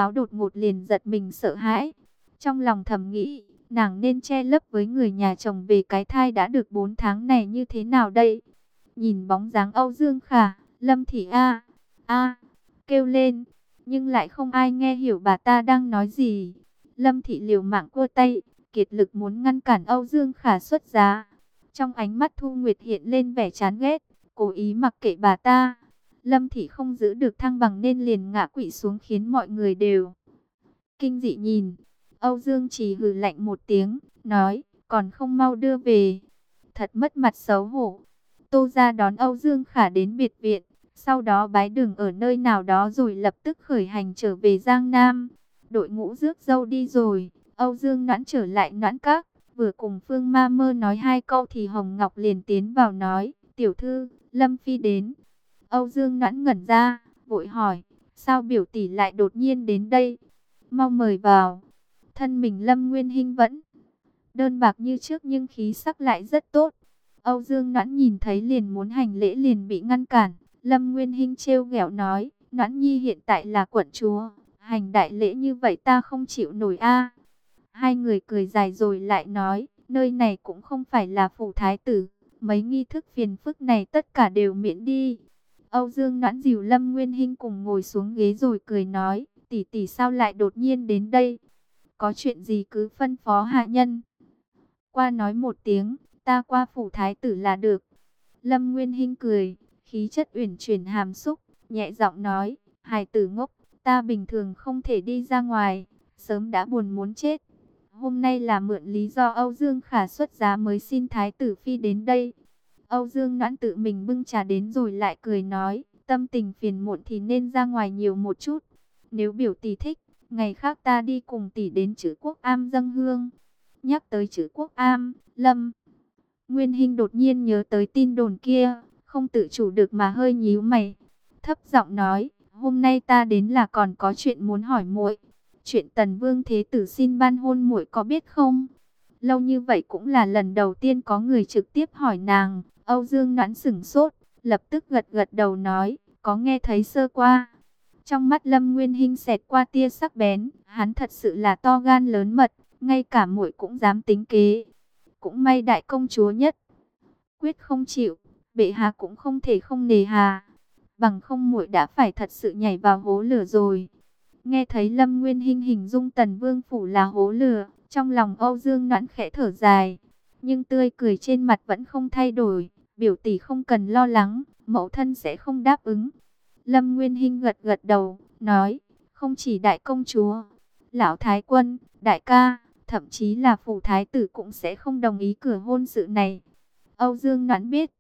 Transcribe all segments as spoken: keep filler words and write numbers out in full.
pháo đột ngột liền giật mình sợ hãi. Trong lòng thầm nghĩ, nàng nên che lấp với người nhà chồng về cái thai đã được bốn tháng này như thế nào đây? Nhìn bóng dáng Âu Dương Khả, Lâm Thị a a kêu lên, nhưng lại không ai nghe hiểu bà ta đang nói gì. Lâm Thị liều mạng cua tay, kiệt lực muốn ngăn cản Âu Dương Khả xuất giá. Trong ánh mắt Thu Nguyệt hiện lên vẻ chán ghét, cố ý mặc kệ bà ta. Lâm Thị không giữ được thăng bằng nên liền ngã quỵ xuống khiến mọi người đều kinh dị nhìn. Âu Dương chỉ hừ lạnh một tiếng, nói, còn không mau đưa về. Thật mất mặt xấu hổ. Tô gia đón Âu Dương Khả đến biệt viện, sau đó bái đường ở nơi nào đó rồi lập tức khởi hành trở về Giang Nam. Đội ngũ rước dâu đi rồi, Âu Dương Noãn trở lại Noãn Các, vừa cùng Phương Ma Mơ nói hai câu thì Hồng Ngọc liền tiến vào nói, tiểu thư, Lâm Phi đến. Âu Dương Noãn ngẩn ra, vội hỏi, sao biểu tỷ lại đột nhiên đến đây? Mau mời vào. Thân mình Lâm Nguyên Hinh vẫn đơn bạc như trước nhưng khí sắc lại rất tốt. Âu Dương Noãn nhìn thấy liền muốn hành lễ liền bị ngăn cản. Lâm Nguyên Hinh trêu ghẹo nói, Noãn Nhi hiện tại là quận chúa, hành đại lễ như vậy ta không chịu nổi a. Hai người cười dài rồi lại nói, nơi này cũng không phải là phủ thái tử, mấy nghi thức phiền phức này tất cả đều miễn đi. Âu Dương Noãn dìu Lâm Nguyên Hinh cùng ngồi xuống ghế rồi cười nói, tỷ tỷ sao lại đột nhiên đến đây? Có chuyện gì cứ phân phó hạ nhân. Qua nói một tiếng, ta qua phủ thái tử là được. Lâm Nguyên Hinh cười, khí chất uyển chuyển hàm xúc, nhẹ giọng nói, hài tử ngốc, ta bình thường không thể đi ra ngoài, sớm đã buồn muốn chết. Hôm nay là mượn lý do Âu Dương Khả xuất giá mới xin thái tử phi đến đây. Âu Dương Noãn tự mình bưng trà đến rồi lại cười nói, tâm tình phiền muộn thì nên ra ngoài nhiều một chút. Nếu biểu tỷ thích, ngày khác ta đi cùng tỷ đến Trữ Quốc Am dâng hương. Nhắc tới Trữ Quốc Am, Lâm Nguyên Hinh đột nhiên nhớ tới tin đồn kia, không tự chủ được mà hơi nhíu mày, thấp giọng nói, hôm nay ta đến là còn có chuyện muốn hỏi muội. Chuyện Tần Vương Thế Tử xin ban hôn muội có biết không? Lâu như vậy cũng là lần đầu tiên có người trực tiếp hỏi nàng. Âu Dương Noãn sửng sốt, lập tức gật gật đầu nói, có nghe thấy sơ qua. Trong mắt Lâm Nguyên Hinh xẹt qua tia sắc bén, hắn thật sự là to gan lớn mật, ngay cả muội cũng dám tính kế. Cũng may đại công chúa nhất quyết không chịu, bệ hạ cũng không thể không nề hà, bằng không muội đã phải thật sự nhảy vào hố lửa rồi. Nghe thấy Lâm Nguyên Hinh hình dung Tần Vương phủ là hố lửa, trong lòng Âu Dương Noãn khẽ thở dài, nhưng tươi cười trên mặt vẫn không thay đổi, biểu tỷ không cần lo lắng, mẫu thân sẽ không đáp ứng. Lâm Nguyên Hinh gật gật đầu, nói, không chỉ đại công chúa, lão thái quân, đại ca, thậm chí là phủ thái tử cũng sẽ không đồng ý cửa hôn sự này. Âu Dương Noãn biết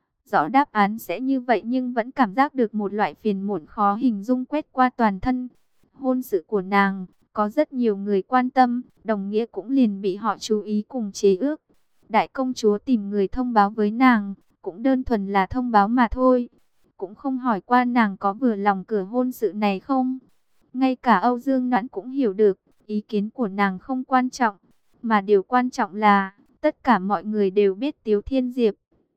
rõ đáp án sẽ như vậy nhưng vẫn cảm giác được một loại phiền muộn khó hình dung quét qua toàn thân. Hôn sự của nàng, có rất nhiều người quan tâm, đồng nghĩa cũng liền bị họ chú ý cùng chế ước. Đại công chúa tìm người thông báo với nàng, cũng đơn thuần là thông báo mà thôi. Cũng không hỏi qua nàng có vừa lòng cửa hôn sự này không. Ngay cả Âu Dương Noãn cũng hiểu được, ý kiến của nàng không quan trọng. Mà điều quan trọng là, tất cả mọi người đều biết Tiếu Thiên Diệp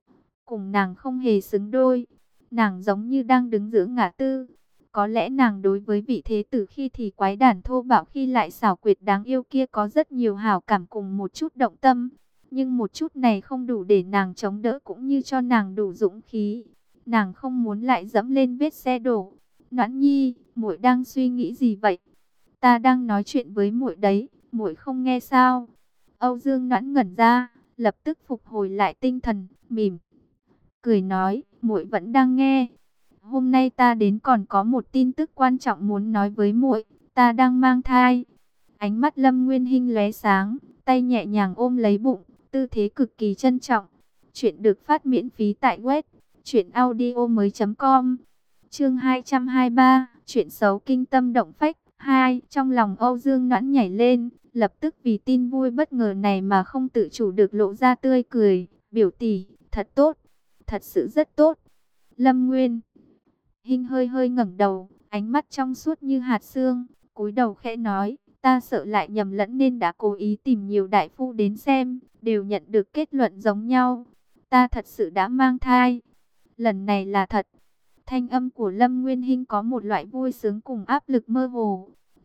cùng nàng không hề xứng đôi. Nàng giống như đang đứng giữa ngã tư. Có lẽ nàng đối với vị thế tử khi thì quái đản thô bạo khi lại xảo quyệt đáng yêu kia có rất nhiều hảo cảm cùng một chút động tâm. Nhưng một chút này không đủ để nàng chống đỡ cũng như cho nàng đủ dũng khí. Nàng không muốn lại dẫm lên vết xe đổ. Noãn Nhi, muội đang suy nghĩ gì vậy? Ta đang nói chuyện với muội đấy, muội không nghe sao? Âu Dương Noãn ngẩn ra, lập tức phục hồi lại tinh thần, mỉm cười nói, muội vẫn đang nghe. Hôm nay ta đến còn có một tin tức quan trọng muốn nói với muội, ta đang mang thai. Ánh mắt Lâm Nguyên Hinh lóe sáng, tay nhẹ nhàng ôm lấy bụng, tư thế cực kỳ trân trọng. Chuyện được phát miễn phí tại web truyện audio mới chấm com. Chương hai trăm hai mươi ba, chuyện xấu kinh tâm động phách hai. Trong lòng Âu Dương Noãn nhảy lên, lập tức vì tin vui bất ngờ này mà không tự chủ được lộ ra tươi cười. Biểu tỷ, thật tốt, thật sự rất tốt. Lâm Nguyên Hinh hơi hơi ngẩng đầu, ánh mắt trong suốt như hạt sương, cúi đầu khẽ nói, ta sợ lại nhầm lẫn nên đã cố ý tìm nhiều đại phu đến xem, đều nhận được kết luận giống nhau. Ta thật sự đã mang thai. Lần này là thật. Thanh âm của Lâm Nguyên Hinh có một loại vui sướng cùng áp lực mơ hồ.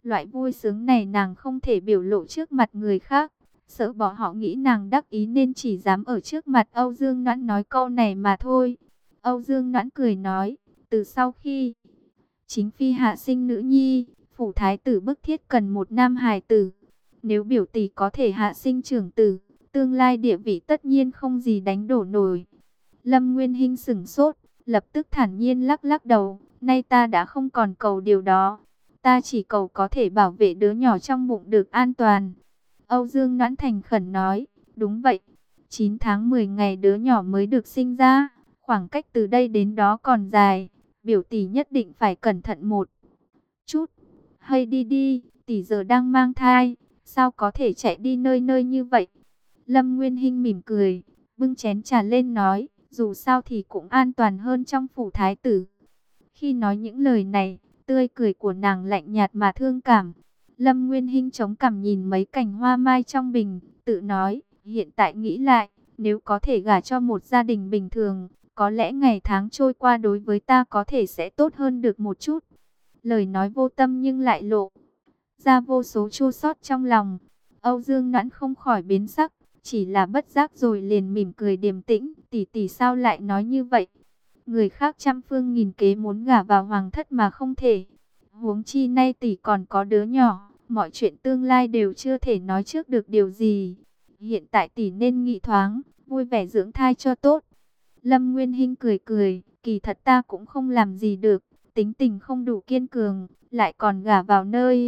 Loại vui sướng này nàng không thể biểu lộ trước mặt người khác, sợ bỏ họ nghĩ nàng đắc ý nên chỉ dám ở trước mặt Âu Dương Noãn nói câu này mà thôi. Âu Dương Noãn cười nói, từ sau khi chính phi hạ sinh nữ nhi, phủ thái tử bức thiết cần một nam hài tử. Nếu biểu tỷ có thể hạ sinh trưởng tử, tương lai địa vị tất nhiên không gì đánh đổ nổi. Lâm Nguyên Hinh sửng sốt, lập tức thản nhiên lắc lắc đầu, nay ta đã không còn cầu điều đó. Ta chỉ cầu có thể bảo vệ đứa nhỏ trong bụng được an toàn. Âu Dương Noãn thành khẩn nói, đúng vậy, chín tháng mười ngày đứa nhỏ mới được sinh ra, khoảng cách từ đây đến đó còn dài, biểu tỷ nhất định phải cẩn thận một chút. Hay đi đi, tỷ giờ đang mang thai, sao có thể chạy đi nơi nơi như vậy? Lâm Nguyên Hinh mỉm cười, bưng chén trà lên nói, dù sao thì cũng an toàn hơn trong phủ thái tử. Khi nói những lời này, tươi cười của nàng lạnh nhạt mà thương cảm. Lâm Nguyên Hinh chống cằm nhìn mấy cành hoa mai trong bình, tự nói, hiện tại nghĩ lại, nếu có thể gả cho một gia đình bình thường, có lẽ ngày tháng trôi qua đối với ta có thể sẽ tốt hơn được một chút. Lời nói vô tâm nhưng lại lộ ra vô số chua xót trong lòng. Âu Dương Noãn không khỏi biến sắc, chỉ là bất giác rồi liền mỉm cười điềm tĩnh, tỷ tỷ sao lại nói như vậy? Người khác trăm phương nghìn kế muốn gả vào hoàng thất mà không thể. Huống chi nay tỷ còn có đứa nhỏ, mọi chuyện tương lai đều chưa thể nói trước được điều gì. Hiện tại tỷ nên nghĩ thoáng, vui vẻ dưỡng thai cho tốt. Lâm Nguyên Hinh cười cười, kỳ thật ta cũng không làm gì được, tính tình không đủ kiên cường, lại còn gả vào nơi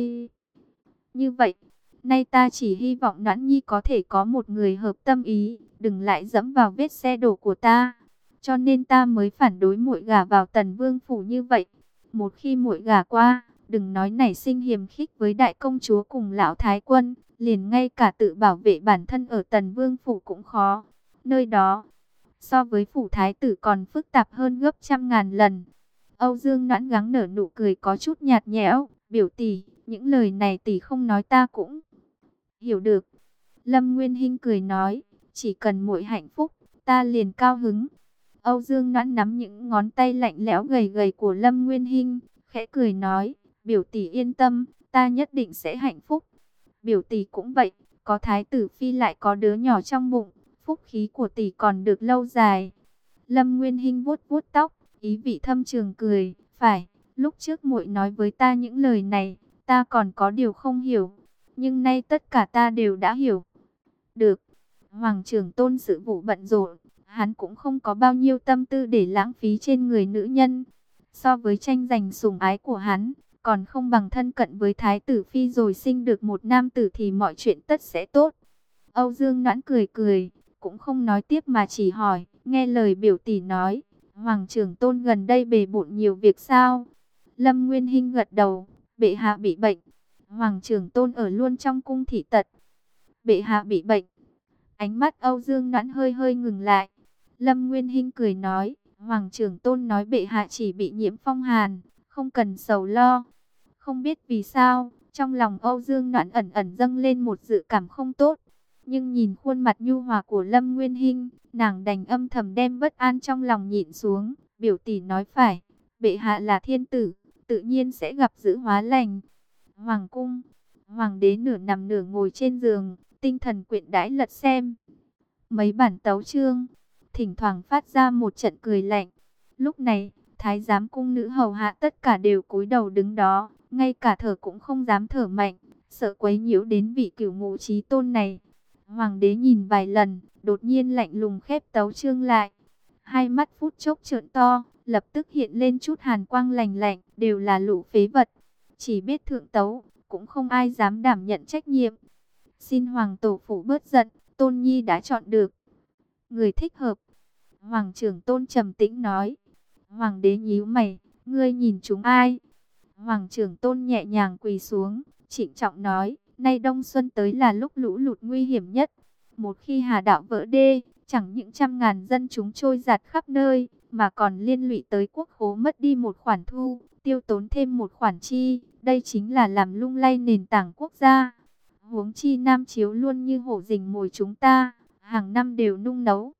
như vậy. Nay ta chỉ hy vọng Noãn Nhi có thể có một người hợp tâm ý, đừng lại dẫm vào vết xe đổ của ta. Cho nên ta mới phản đối muội gả vào Tần Vương phủ như vậy. Một khi muội gả qua, đừng nói nảy sinh hiềm khích với đại công chúa cùng lão thái quân, liền ngay cả tự bảo vệ bản thân ở Tần Vương phủ cũng khó. Nơi đó, so với phủ thái tử còn phức tạp hơn gấp trăm ngàn lần. Âu Dương Noãn gắng nở nụ cười có chút nhạt nhẽo, biểu tỷ, những lời này tỷ không nói ta cũng hiểu được. Lâm Nguyên Hinh cười nói, chỉ cần muội hạnh phúc, ta liền cao hứng. Âu Dương Noãn nắm những ngón tay lạnh lẽo gầy gầy của Lâm Nguyên Hinh, khẽ cười nói, biểu tỷ yên tâm, ta nhất định sẽ hạnh phúc. Biểu tỷ cũng vậy, có thái tử phi lại có đứa nhỏ trong bụng, phúc khí của tỷ còn được lâu dài. Lâm Nguyên Hinh vuốt vuốt tóc, ý vị thâm trường cười, phải, lúc trước muội nói với ta những lời này, ta còn có điều không hiểu, nhưng nay tất cả ta đều đã hiểu. Được, Hoàng trưởng tôn sự vụ bận rộn, hắn cũng không có bao nhiêu tâm tư để lãng phí trên người nữ nhân. So với tranh giành sủng ái của hắn, còn không bằng thân cận với thái tử phi rồi sinh được một nam tử thì mọi chuyện tất sẽ tốt. Âu Dương Noãn cười cười, cũng không nói tiếp mà chỉ hỏi, nghe lời biểu tỷ nói, Hoàng trưởng tôn gần đây bề bộn nhiều việc sao? Lâm Nguyên Hinh gật đầu, bệ hạ bị bệnh. Hoàng trưởng tôn ở luôn trong cung thị tật. Bệ hạ bị bệnh. Ánh mắt Âu Dương Noãn hơi hơi ngừng lại. Lâm Nguyên Hinh cười nói, Hoàng trưởng tôn nói bệ hạ chỉ bị nhiễm phong hàn, không cần sầu lo. Không biết vì sao, trong lòng Âu Dương Noãn ẩn ẩn dâng lên một dự cảm không tốt. Nhưng nhìn khuôn mặt nhu hòa của Lâm Nguyên Hinh, nàng đành âm thầm đem bất an trong lòng nhịn xuống. Biểu tỷ nói phải, bệ hạ là thiên tử, tự nhiên sẽ gặp dữ hóa lành. Hoàng cung, hoàng đế nửa nằm nửa ngồi trên giường, tinh thần quyện đãi lật xem mấy bản tấu chương, thỉnh thoảng phát ra một trận cười lạnh. Lúc này, thái giám cung nữ hầu hạ tất cả đều cúi đầu đứng đó, ngay cả thở cũng không dám thở mạnh, sợ quấy nhiễu đến vị cửu ngũ chí tôn này. Hoàng đế nhìn vài lần, đột nhiên lạnh lùng khép tấu chương lại. Hai mắt phút chốc trợn to, lập tức hiện lên chút hàn quang lạnh lạnh, đều là lũ phế vật. Chỉ biết thượng tấu, cũng không ai dám đảm nhận trách nhiệm. Xin Hoàng tổ phụ bớt giận, Tôn Nhi đã chọn được người thích hợp. Hoàng trưởng Tôn trầm tĩnh nói. Hoàng đế nhíu mày, ngươi nhìn chúng ai? Hoàng trưởng Tôn nhẹ nhàng quỳ xuống, trịnh trọng nói, nay đông xuân tới là lúc lũ lụt nguy hiểm nhất. Một khi Hà Đạo vỡ đê, chẳng những trăm ngàn dân chúng trôi dạt khắp nơi, mà còn liên lụy tới quốc khố mất đi một khoản thu, tiêu tốn thêm một khoản chi. Đây chính là làm lung lay nền tảng quốc gia. Huống chi Nam Chiếu luôn như hổ rình mồi chúng ta, hàng năm đều nung nấu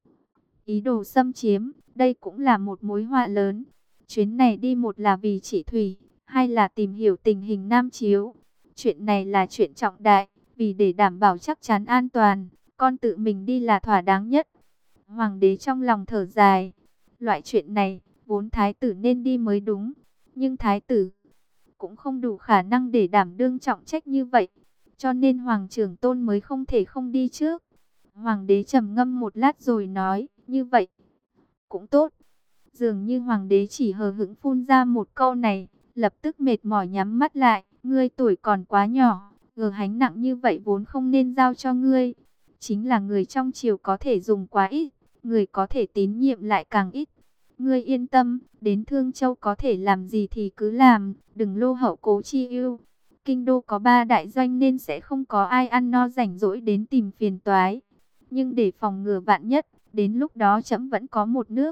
ý đồ xâm chiếm, đây cũng là một mối họa lớn. Chuyến này đi một là vì trị thủy, hai là tìm hiểu tình hình Nam Chiếu. Chuyện này là chuyện trọng đại, vì để đảm bảo chắc chắn an toàn, con tự mình đi là thỏa đáng nhất. Hoàng đế trong lòng thở dài, loại chuyện này, vốn thái tử nên đi mới đúng, nhưng thái tử cũng không đủ khả năng để đảm đương trọng trách như vậy, cho nên Hoàng Trưởng Tôn mới không thể không đi trước. Hoàng đế trầm ngâm một lát rồi nói, như vậy cũng tốt. Dường như Hoàng đế chỉ hờ hững phun ra một câu này, lập tức mệt mỏi nhắm mắt lại. Ngươi tuổi còn quá nhỏ, gờ gánh nặng như vậy vốn không nên giao cho ngươi. Chính là người trong triều có thể dùng quá ít, người có thể tín nhiệm lại càng ít. Ngươi yên tâm, đến Thương Châu có thể làm gì thì cứ làm, đừng lô hậu cố chi ưu. Kinh đô có ba đại doanh nên sẽ không có ai ăn no rảnh rỗi đến tìm phiền toái. Nhưng để phòng ngừa vạn nhất, đến lúc đó trẫm vẫn có một nước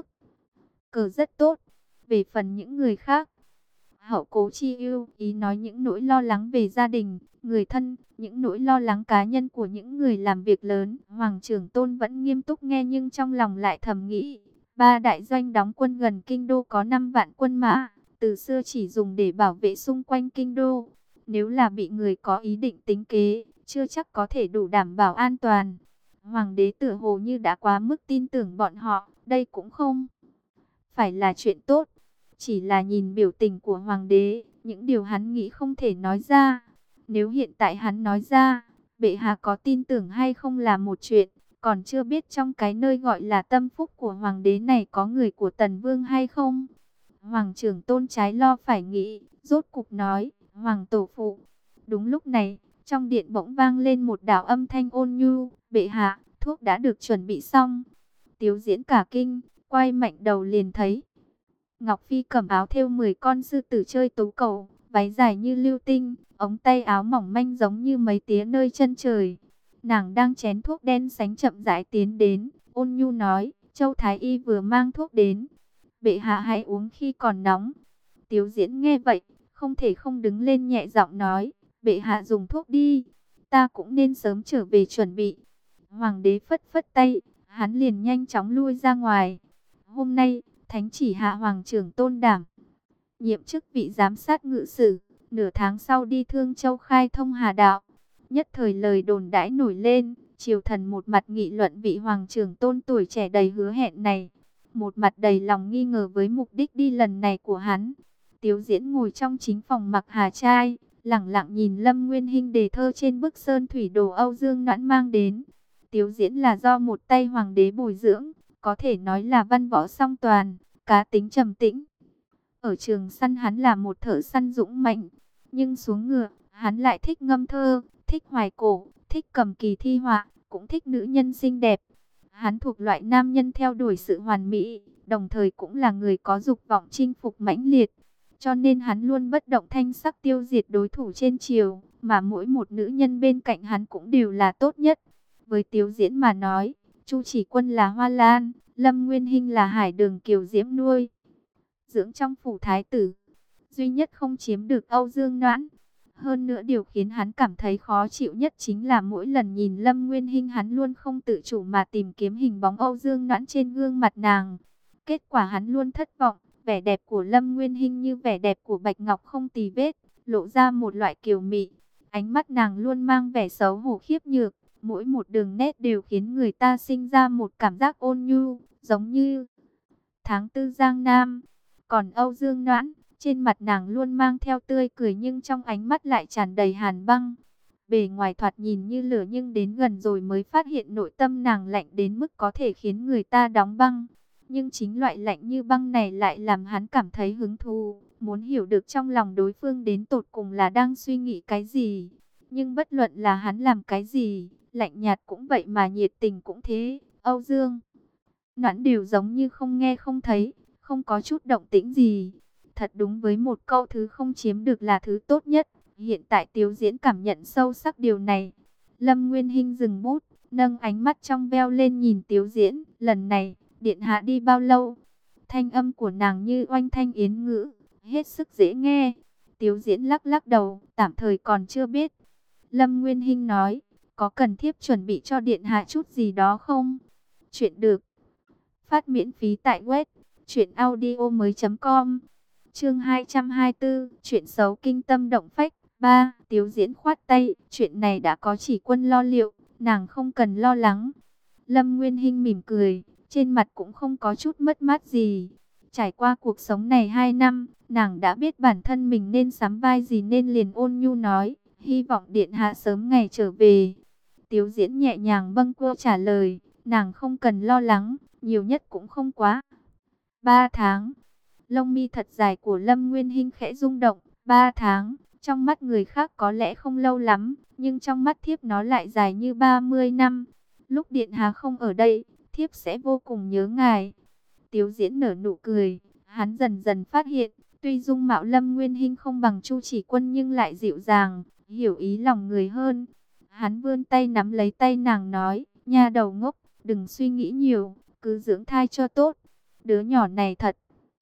cờ rất tốt. Về phần những người khác, hậu cố chi ưu, ý nói những nỗi lo lắng về gia đình, người thân, những nỗi lo lắng cá nhân của những người làm việc lớn. Hoàng Trưởng Tôn vẫn nghiêm túc nghe nhưng trong lòng lại thầm nghĩ, ba đại doanh đóng quân gần kinh đô có năm vạn quân mã, từ xưa chỉ dùng để bảo vệ xung quanh kinh đô. Nếu là bị người có ý định tính kế, chưa chắc có thể đủ đảm bảo an toàn. Hoàng đế tựa hồ như đã quá mức tin tưởng bọn họ, đây cũng không phải là chuyện tốt. Chỉ là nhìn biểu tình của hoàng đế, những điều hắn nghĩ không thể nói ra. Nếu hiện tại hắn nói ra, bệ hạ có tin tưởng hay không là một chuyện, còn chưa biết trong cái nơi gọi là tâm phúc của hoàng đế này có người của Tần Vương hay không. Hoàng Trưởng Tôn trái lo phải nghĩ, rốt cục nói, Hoàng Tổ Phụ. Đúng lúc này, trong điện bỗng vang lên một đạo âm thanh ôn nhu, bệ hạ, thuốc đã được chuẩn bị xong. Tiếu Diễn cả kinh, quay mạnh đầu liền thấy Ngọc Phi cầm áo thêu mười con sư tử chơi tú cầu, váy dài như lưu tinh, ống tay áo mỏng manh giống như mấy tía nơi chân trời. Nàng đang chén thuốc đen sánh chậm rãi tiến đến, ôn nhu nói, Châu Thái Y vừa mang thuốc đến, bệ hạ hãy uống khi còn nóng. Tiếu Diễn nghe vậy, không thể không đứng lên nhẹ giọng nói, bệ hạ dùng thuốc đi, ta cũng nên sớm trở về chuẩn bị. Hoàng đế phất phất tay, hắn liền nhanh chóng lui ra ngoài. Hôm nay, Thánh chỉ hạ Hoàng Trưởng Tôn đảm nhiệm chức vị giám sát ngự sử, nửa tháng sau đi Thương Châu khai thông Hà Đạo. Nhất thời lời đồn đãi nổi lên, triều thần một mặt nghị luận vị Hoàng Trưởng Tôn tuổi trẻ đầy hứa hẹn này, một mặt đầy lòng nghi ngờ với mục đích đi lần này của hắn. Tiếu Diễn ngồi trong chính phòng mặc hà trai, lẳng lặng nhìn Lâm Nguyên Hinh đề thơ trên bức sơn thủy đồ Âu Dương Noãn mang đến. Tiếu Diễn là do một tay hoàng đế bồi dưỡng, có thể nói là văn võ song toàn, cá tính trầm tĩnh. Ở trường săn hắn là một thợ săn dũng mạnh, nhưng xuống ngựa, hắn lại thích ngâm thơ, thích hoài cổ, thích cầm kỳ thi họa, cũng thích nữ nhân xinh đẹp. Hắn thuộc loại nam nhân theo đuổi sự hoàn mỹ, đồng thời cũng là người có dục vọng chinh phục mãnh liệt. Cho nên hắn luôn bất động thanh sắc tiêu diệt đối thủ trên triều, mà mỗi một nữ nhân bên cạnh hắn cũng đều là tốt nhất. Với Tiếu Diễn mà nói, Chu Chỉ Quân là hoa lan, Lâm Nguyên Hinh là hải đường kiều diễm nuôi dưỡng trong phủ thái tử, duy nhất không chiếm được Âu Dương Noãn. Hơn nữa điều khiến hắn cảm thấy khó chịu nhất chính là mỗi lần nhìn Lâm Nguyên Hinh hắn luôn không tự chủ mà tìm kiếm hình bóng Âu Dương Noãn trên gương mặt nàng. Kết quả hắn luôn thất vọng, vẻ đẹp của Lâm Nguyên Hinh như vẻ đẹp của bạch ngọc không tì vết, lộ ra một loại kiều mị. Ánh mắt nàng luôn mang vẻ xấu hổ khiếp nhược, mỗi một đường nét đều khiến người ta sinh ra một cảm giác ôn nhu, giống như tháng tư Giang Nam. Còn Âu Dương Noãn, trên mặt nàng luôn mang theo tươi cười nhưng trong ánh mắt lại tràn đầy hàn băng. Bề ngoài thoạt nhìn như lửa nhưng đến gần rồi mới phát hiện nội tâm nàng lạnh đến mức có thể khiến người ta đóng băng. Nhưng chính loại lạnh như băng này lại làm hắn cảm thấy hứng thú, muốn hiểu được trong lòng đối phương đến tột cùng là đang suy nghĩ cái gì. Nhưng bất luận là hắn làm cái gì, lạnh nhạt cũng vậy mà nhiệt tình cũng thế, Âu Dương Noãn đều giống như không nghe không thấy, không có chút động tĩnh gì. Thật đúng với một câu thứ không chiếm được là thứ tốt nhất. Hiện tại Tiếu Diễn cảm nhận sâu sắc điều này. Lâm Nguyên Hinh dừng bút, nâng ánh mắt trong veo lên nhìn Tiếu Diễn. Lần này, điện hạ đi bao lâu? Thanh âm của nàng như oanh thanh yến ngữ, hết sức dễ nghe. Tiếu Diễn lắc lắc đầu, tạm thời còn chưa biết. Lâm Nguyên Hinh nói, có cần thiếp chuẩn bị cho điện hạ chút gì đó không? Chuyện được phát miễn phí tại web truyện audio mới chấm com. Chương hai trăm hai mươi tư, chuyện xấu kinh tâm động phách. Ba, Tiếu Diễn khoát tay, chuyện này đã có chỉ quân lo liệu, nàng không cần lo lắng. Lâm Nguyên Hinh mỉm cười, trên mặt cũng không có chút mất mát gì. Trải qua cuộc sống này hai năm, nàng đã biết bản thân mình nên sắm vai gì nên liền ôn nhu nói, hy vọng điện hạ sớm ngày trở về. Tiếu Diễn nhẹ nhàng bâng quơ trả lời, nàng không cần lo lắng, nhiều nhất cũng không quá ba tháng. Lông mi thật dài của Lâm Nguyên Hinh khẽ rung động, ba tháng, trong mắt người khác có lẽ không lâu lắm, nhưng trong mắt thiếp nó lại dài như ba mươi năm. Lúc điện hạ không ở đây, thiếp sẽ vô cùng nhớ ngài. Tiếu Diễn nở nụ cười, hắn dần dần phát hiện, tuy dung mạo Lâm Nguyên Hinh không bằng Chu Chỉ Quân nhưng lại dịu dàng, hiểu ý lòng người hơn. Hắn vươn tay nắm lấy tay nàng nói, nha đầu ngốc, đừng suy nghĩ nhiều, cứ dưỡng thai cho tốt. Đứa nhỏ này thật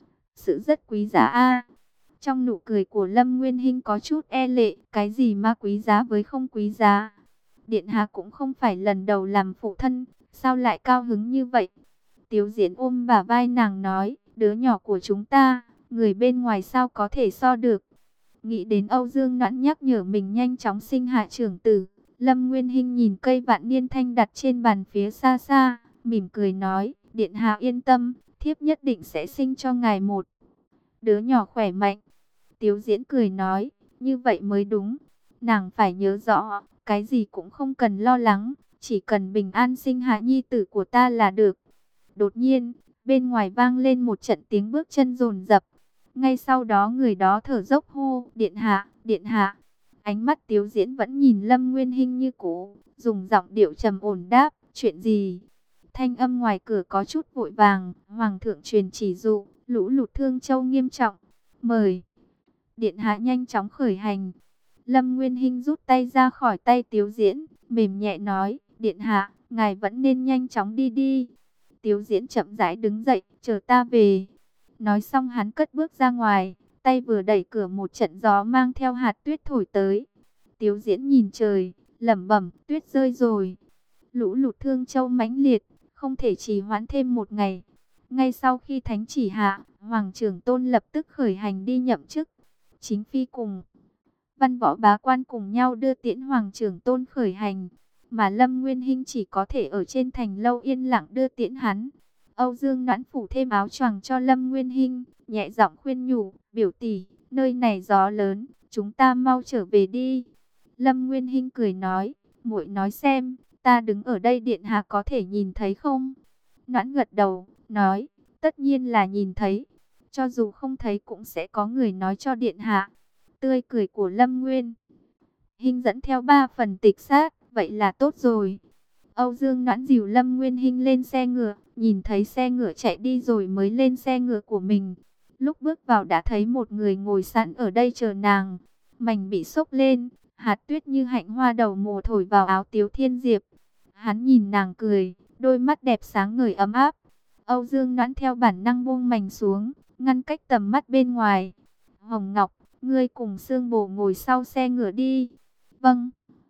sự rất quý giá a. Trong nụ cười của Lâm Nguyên Hinh có chút e lệ, cái gì mà quý giá với không quý giá. Điện hạ cũng không phải lần đầu làm phụ thân, sao lại cao hứng như vậy? Tiếu Diễn ôm bả vai nàng nói, đứa nhỏ của chúng ta, người bên ngoài sao có thể so được. Nghĩ đến Âu Dương Noãn nhắc nhở mình nhanh chóng sinh hạ trưởng tử, Lâm Nguyên Hinh nhìn cây vạn niên thanh đặt trên bàn phía xa xa, mỉm cười nói, điện hạ yên tâm, thiếp nhất định sẽ sinh cho ngài một đứa nhỏ khỏe mạnh. Tiếu Diễn cười nói, như vậy mới đúng. Nàng phải nhớ rõ, cái gì cũng không cần lo lắng, chỉ cần bình an sinh hạ nhi tử của ta là được. Đột nhiên, bên ngoài vang lên một trận tiếng bước chân dồn dập. Ngay sau đó người đó thở dốc hô, điện hạ, điện hạ. Ánh mắt Tiếu Diễn vẫn nhìn Lâm Nguyên Hinh như cũ, dùng giọng điệu trầm ổn đáp, chuyện gì? Thanh âm ngoài cửa có chút vội vàng, hoàng thượng truyền chỉ dụ, lũ lụt Thương Châu nghiêm trọng, mời điện hạ nhanh chóng khởi hành. Lâm Nguyên Hinh rút tay ra khỏi tay Tiếu Diễn, mềm nhẹ nói, điện hạ, ngài vẫn nên nhanh chóng đi đi. Tiếu Diễn chậm rãi đứng dậy, chờ ta về. Nói xong hắn cất bước ra ngoài, tay vừa đẩy cửa một trận gió mang theo hạt tuyết thổi tới. Tiếu Diễn nhìn trời, lẩm bẩm, tuyết rơi rồi. Lũ lụt Thương Châu mãnh liệt, không thể trì hoãn thêm một ngày. Ngay sau khi thánh chỉ hạ, Hoàng Trưởng Tôn lập tức khởi hành đi nhậm chức. Chính phi cùng văn võ bá quan cùng nhau đưa tiễn Hoàng Trưởng Tôn khởi hành, mà Lâm Nguyên Hinh chỉ có thể ở trên thành lâu yên lặng đưa tiễn hắn. Âu Dương Noãn phủ thêm áo choàng cho Lâm Nguyên Hinh, nhẹ giọng khuyên nhủ, biểu tỷ, nơi này gió lớn, chúng ta mau trở về đi. Lâm Nguyên Hinh cười nói, muội nói xem, ta đứng ở đây điện hạ có thể nhìn thấy không? Noãn gật đầu, nói, tất nhiên là nhìn thấy, cho dù không thấy cũng sẽ có người nói cho điện hạ. Tươi cười của Lâm Nguyên Hinh dẫn theo ba phần tịch sát, vậy là tốt rồi. Âu Dương Noãn dìu Lâm Nguyên Hinh lên xe ngựa, nhìn thấy xe ngựa chạy đi rồi mới lên xe ngựa của mình. Lúc bước vào đã thấy một người ngồi sẵn ở đây chờ nàng. Mảnh bị xốc lên, hạt tuyết như hạnh hoa đầu mùa thổi vào áo Tiếu Thiên Diệp. Hắn nhìn nàng cười, đôi mắt đẹp sáng ngời ấm áp. Âu Dương Noãn theo bản năng buông mảnh xuống, ngăn cách tầm mắt bên ngoài. Hồng Ngọc, ngươi cùng Sương Bồ ngồi sau xe ngựa đi. Vâng.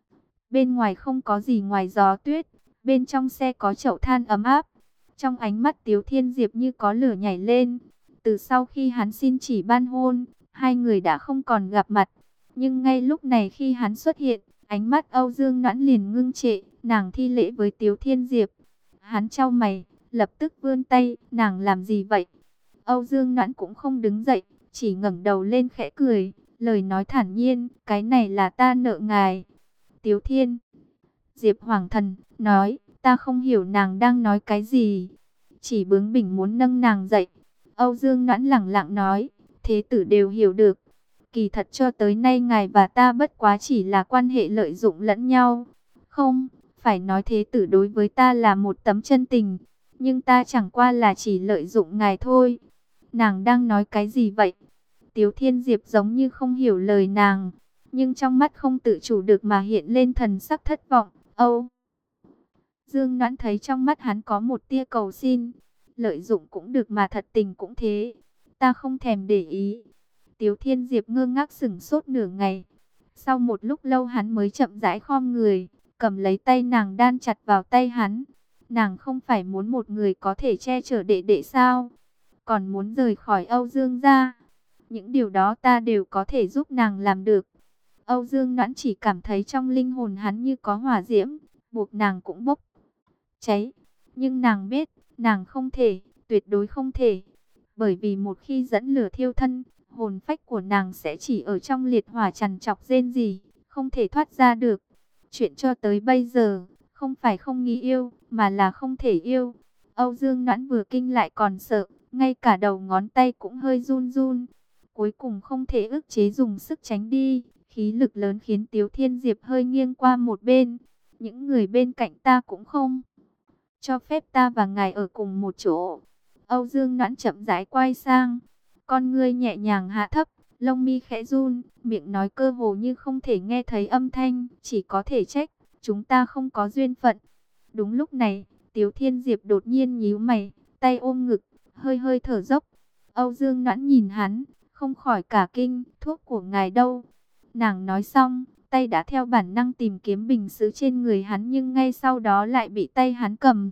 Bên ngoài không có gì ngoài gió tuyết, bên trong xe có chậu than ấm áp. Trong ánh mắt Tiếu Thiên Diệp như có lửa nhảy lên. Từ sau khi hắn xin chỉ ban hôn, hai người đã không còn gặp mặt. Nhưng ngay lúc này khi hắn xuất hiện, ánh mắt Âu Dương Noãn liền ngưng trệ, nàng thi lễ với Tiếu Thiên Diệp. Hắn chau mày, lập tức vươn tay, nàng làm gì vậy? Âu Dương Noãn cũng không đứng dậy, chỉ ngẩng đầu lên khẽ cười, lời nói thản nhiên, cái này là ta nợ ngài. Tiếu Thiên Diệp hoàng thần, nói, ta không hiểu nàng đang nói cái gì. Chỉ bướng bỉnh muốn nâng nàng dậy. Âu Dương Noãn lẳng lặng nói, thế tử đều hiểu được. Kỳ thật cho tới nay ngài và ta bất quá chỉ là quan hệ lợi dụng lẫn nhau. Không, phải nói thế tử đối với ta là một tấm chân tình. Nhưng ta chẳng qua là chỉ lợi dụng ngài thôi. Nàng đang nói cái gì vậy? Tiếu Thiên Diệp giống như không hiểu lời nàng, nhưng trong mắt không tự chủ được mà hiện lên thần sắc thất vọng. Âu Dương Noãn thấy trong mắt hắn có một tia cầu xin. Lợi dụng cũng được mà thật tình cũng thế. Ta không thèm để ý. Tiếu Thiên Diệp ngơ ngác sững sốt nửa ngày. Sau một lúc lâu hắn mới chậm rãi khom người, cầm lấy tay nàng đan chặt vào tay hắn. Nàng không phải muốn một người có thể che chở đệ đệ sao? Còn muốn rời khỏi Âu Dương gia. Những điều đó ta đều có thể giúp nàng làm được. Âu Dương Noãn chỉ cảm thấy trong linh hồn hắn như có hỏa diễm, buộc nàng cũng bốc cháy. Nhưng nàng biết, nàng không thể, tuyệt đối không thể. Bởi vì một khi dẫn lửa thiêu thân, hồn phách của nàng sẽ chỉ ở trong liệt hỏa trằn trọc rên rỉ, không thể thoát ra được. Chuyện cho tới bây giờ, không phải không nghĩ yêu, mà là không thể yêu. Âu Dương Noãn vừa kinh lại còn sợ, ngay cả đầu ngón tay cũng hơi run run. Cuối cùng không thể ức chế dùng sức tránh đi, khí lực lớn khiến Tiếu Thiên Diệp hơi nghiêng qua một bên. Những người bên cạnh ta cũng không cho phép ta và ngài ở cùng một chỗ. Âu Dương Noãn chậm rãi quay sang, con ngươi nhẹ nhàng hạ thấp, lông mi khẽ run, miệng nói cơ hồ như không thể nghe thấy âm thanh, chỉ có thể trách, chúng ta không có duyên phận. Đúng lúc này, Tiếu Thiên Diệp đột nhiên nhíu mày, tay ôm ngực, hơi hơi thở dốc. Âu Dương Noãn nhìn hắn, không khỏi cả kinh, thuốc của ngài đâu? Nàng nói xong, tay đã theo bản năng tìm kiếm bình sứ trên người hắn, nhưng ngay sau đó lại bị tay hắn cầm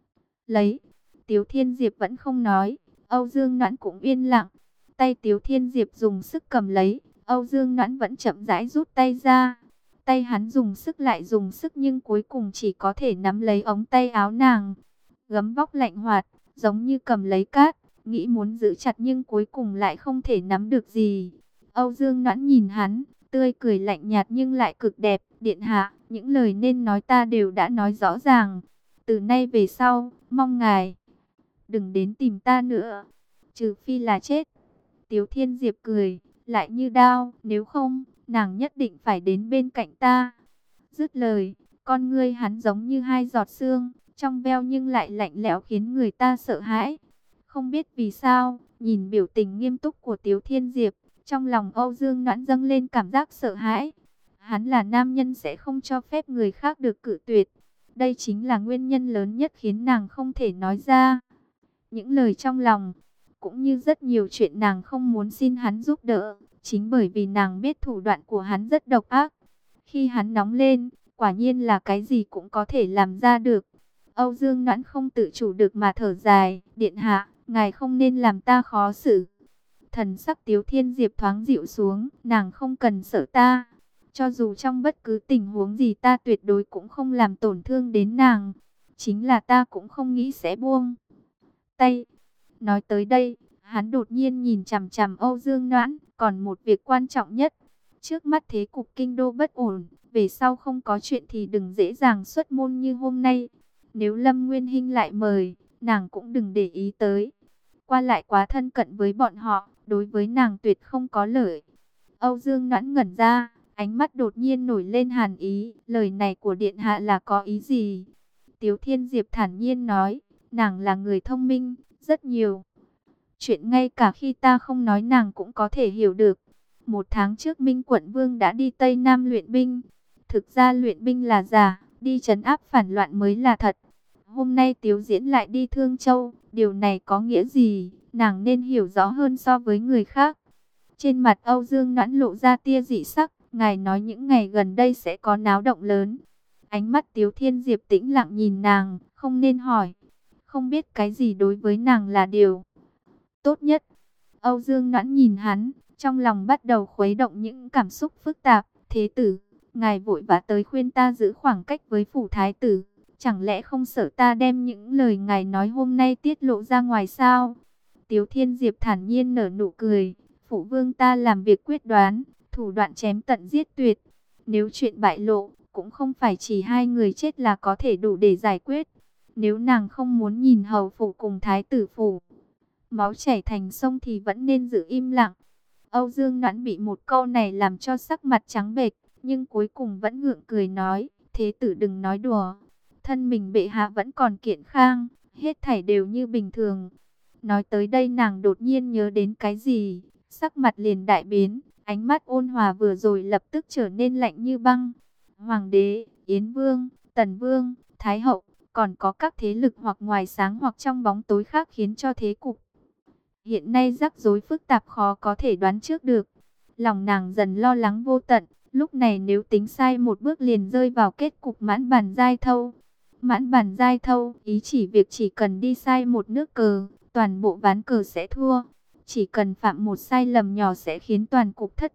lấy. Tiếu Thiên Diệp vẫn không nói, Âu Dương Noãn cũng yên lặng. Tay Tiếu Thiên Diệp dùng sức cầm lấy, Âu Dương Noãn vẫn chậm rãi rút tay ra. Tay hắn dùng sức lại dùng sức nhưng cuối cùng chỉ có thể nắm lấy ống tay áo nàng. Gấm vóc lạnh hoạt, giống như cầm lấy cát, nghĩ muốn giữ chặt nhưng cuối cùng lại không thể nắm được gì. Âu Dương Noãn nhìn hắn, tươi cười lạnh nhạt nhưng lại cực đẹp. Điện hạ, những lời nên nói ta đều đã nói rõ ràng. Từ nay về sau, mong ngài đừng đến tìm ta nữa, trừ phi là chết. Tiếu Thiên Diệp cười, lại như đao, nếu không, nàng nhất định phải đến bên cạnh ta. Dứt lời, con ngươi hắn giống như hai giọt sương, trong veo nhưng lại lạnh lẽo khiến người ta sợ hãi. Không biết vì sao, nhìn biểu tình nghiêm túc của Tiếu Thiên Diệp, trong lòng Âu Dương Noãn dâng lên cảm giác sợ hãi. Hắn là nam nhân sẽ không cho phép người khác được cự tuyệt. Đây chính là nguyên nhân lớn nhất khiến nàng không thể nói ra những lời trong lòng, cũng như rất nhiều chuyện nàng không muốn xin hắn giúp đỡ, chính bởi vì nàng biết thủ đoạn của hắn rất độc ác. Khi hắn nóng lên, quả nhiên là cái gì cũng có thể làm ra được. Âu Dương Noãn không tự chủ được mà thở dài, điện hạ, ngài không nên làm ta khó xử. Thần sắc Tiếu Thiên Diệp thoáng dịu xuống, nàng không cần sợ ta. Cho dù trong bất cứ tình huống gì ta tuyệt đối cũng không làm tổn thương đến nàng. Chính là ta cũng không nghĩ sẽ buông tay. Nói tới đây, hắn đột nhiên nhìn chằm chằm Âu Dương Noãn, còn một việc quan trọng nhất. Trước mắt thế cục kinh đô bất ổn, về sau không có chuyện thì đừng dễ dàng xuất môn như hôm nay. Nếu Lâm Nguyên Hinh lại mời, nàng cũng đừng để ý tới. Qua lại quá thân cận với bọn họ, đối với nàng tuyệt không có lợi. Âu Dương Noãn ngẩn ra, ánh mắt đột nhiên nổi lên hàn ý. Lời này của điện hạ là có ý gì? Tiếu Thiên Diệp thản nhiên nói, nàng là người thông minh, rất nhiều chuyện ngay cả khi ta không nói nàng cũng có thể hiểu được. Một tháng trước Minh Quận Vương đã đi Tây Nam luyện binh. Thực ra luyện binh là giả, đi trấn áp phản loạn mới là thật. Hôm nay Tiếu Diễn lại đi Thương Châu, điều này có nghĩa gì? Nàng nên hiểu rõ hơn so với người khác. Trên mặt Âu Dương Noãn lộ ra tia dị sắc, ngài nói những ngày gần đây sẽ có náo động lớn. Ánh mắt Tiếu Thiên Diệp tĩnh lặng nhìn nàng, không nên hỏi. Không biết cái gì đối với nàng là điều tốt nhất. Âu Dương Noãn nhìn hắn, trong lòng bắt đầu khuấy động những cảm xúc phức tạp. Thế tử, ngài vội vã tới khuyên ta giữ khoảng cách với phủ thái tử. Chẳng lẽ không sợ ta đem những lời ngài nói hôm nay tiết lộ ra ngoài sao? Tiếu Thiên Diệp thản nhiên nở nụ cười. Phụ vương ta làm việc quyết đoán, thủ đoạn chém tận giết tuyệt. Nếu chuyện bại lộ, cũng không phải chỉ hai người chết là có thể đủ để giải quyết. Nếu nàng không muốn nhìn hầu phủ cùng thái tử phủ máu chảy thành sông thì vẫn nên giữ im lặng. Âu Dương Noãn bị một câu này làm cho sắc mặt trắng bệch, nhưng cuối cùng vẫn gượng cười nói, thế tử đừng nói đùa. Thân mình bệ hạ vẫn còn kiện khang, hết thảy đều như bình thường. Nói tới đây nàng đột nhiên nhớ đến cái gì, sắc mặt liền đại biến, ánh mắt ôn hòa vừa rồi lập tức trở nên lạnh như băng. Hoàng đế, Yến Vương, Tần Vương, Thái Hậu, còn có các thế lực hoặc ngoài sáng hoặc trong bóng tối khác khiến cho thế cục hiện nay rắc rối phức tạp khó có thể đoán trước được. Lòng nàng dần lo lắng vô tận, lúc này nếu tính sai một bước liền rơi vào kết cục mãn bàn giai thâu. Mãn bàn giai thâu, ý chỉ việc chỉ cần đi sai một nước cờ, toàn bộ ván cờ sẽ thua. Chỉ cần phạm một sai lầm nhỏ sẽ khiến toàn cục thất bại,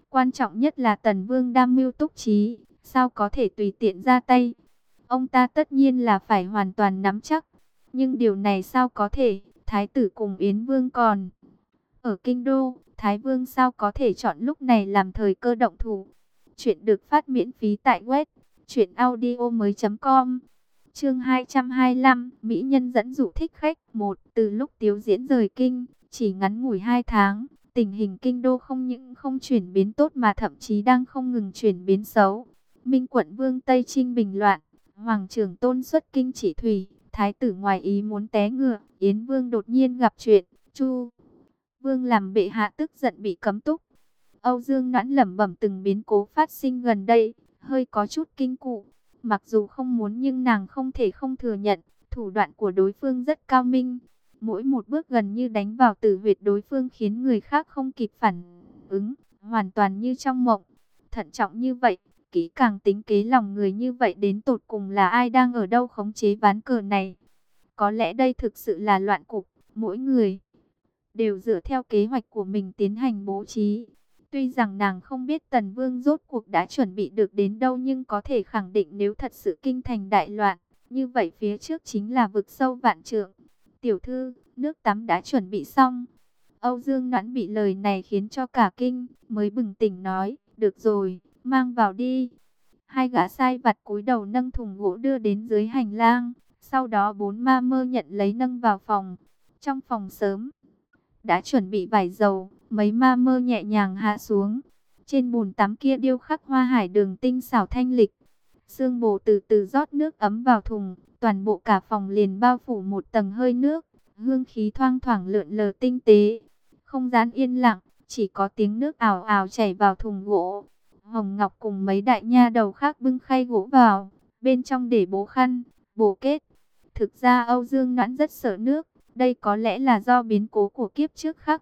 Quan trọng nhất là Tần Vương đam mưu túc trí, sao có thể tùy tiện ra tay. Ông ta tất nhiên là phải hoàn toàn nắm chắc. Nhưng điều này sao có thể, Thái tử cùng Yến Vương còn ở Kinh Đô, Thái Vương sao có thể chọn lúc này làm thời cơ động thủ. Chuyện được phát miễn phí tại web truyện audio mới chấm com. Chương hai trăm hai mươi lăm, Mỹ nhân dẫn dụ thích khách. Một, từ lúc Tiếu Diễn rời kinh, chỉ ngắn ngủi hai tháng, tình hình Kinh Đô không những không chuyển biến tốt mà thậm chí đang không ngừng chuyển biến xấu. Minh quận Vương Tây Trinh bình loạn, Hoàng trưởng Tôn xuất kinh chỉ thủy, Thái tử ngoài ý muốn té ngựa, Yến Vương đột nhiên gặp chuyện, Chu Vương làm bệ hạ tức giận bị cấm túc. Âu Dương Noãn lẩm bẩm từng biến cố phát sinh gần đây, hơi có chút kinh cụ. Mặc dù không muốn nhưng nàng không thể không thừa nhận, thủ đoạn của đối phương rất cao minh. Mỗi một bước gần như đánh vào tử huyệt đối phương khiến người khác không kịp phản ứng, hoàn toàn như trong mộng. Thận trọng như vậy, kỹ càng tính kế lòng người như vậy, đến tột cùng là ai đang ở đâu khống chế ván cờ này? Có lẽ đây thực sự là loạn cục, mỗi người đều dựa theo kế hoạch của mình tiến hành bố trí. Tuy rằng nàng không biết Tần Vương rốt cuộc đã chuẩn bị được đến đâu, nhưng có thể khẳng định nếu thật sự kinh thành đại loạn, như vậy phía trước chính là vực sâu vạn trượng. Tiểu thư, nước tắm đã chuẩn bị xong. Âu Dương Noãn bị lời này khiến cho cả kinh, mới bừng tỉnh nói, được rồi, mang vào đi. Hai gã sai vặt cúi đầu nâng thùng gỗ đưa đến dưới hành lang, sau đó bốn ma mơ nhận lấy nâng vào phòng. Trong phòng sớm đã chuẩn bị vải dầu, mấy ma mơ nhẹ nhàng hạ xuống. Trên bồn tắm kia điêu khắc hoa hải đường tinh xảo thanh lịch. Sương bồ từ từ rót nước ấm vào thùng, toàn bộ cả phòng liền bao phủ một tầng hơi nước, hương khí thoang thoảng lượn lờ tinh tế. Không gian yên lặng, chỉ có tiếng nước ào ào chảy vào thùng gỗ. Hồng Ngọc cùng mấy đại nha đầu khác bưng khay gỗ vào, bên trong để bố khăn, bồ kết. Thực ra Âu Dương Noãn rất sợ nước, đây có lẽ là do biến cố của kiếp trước khắc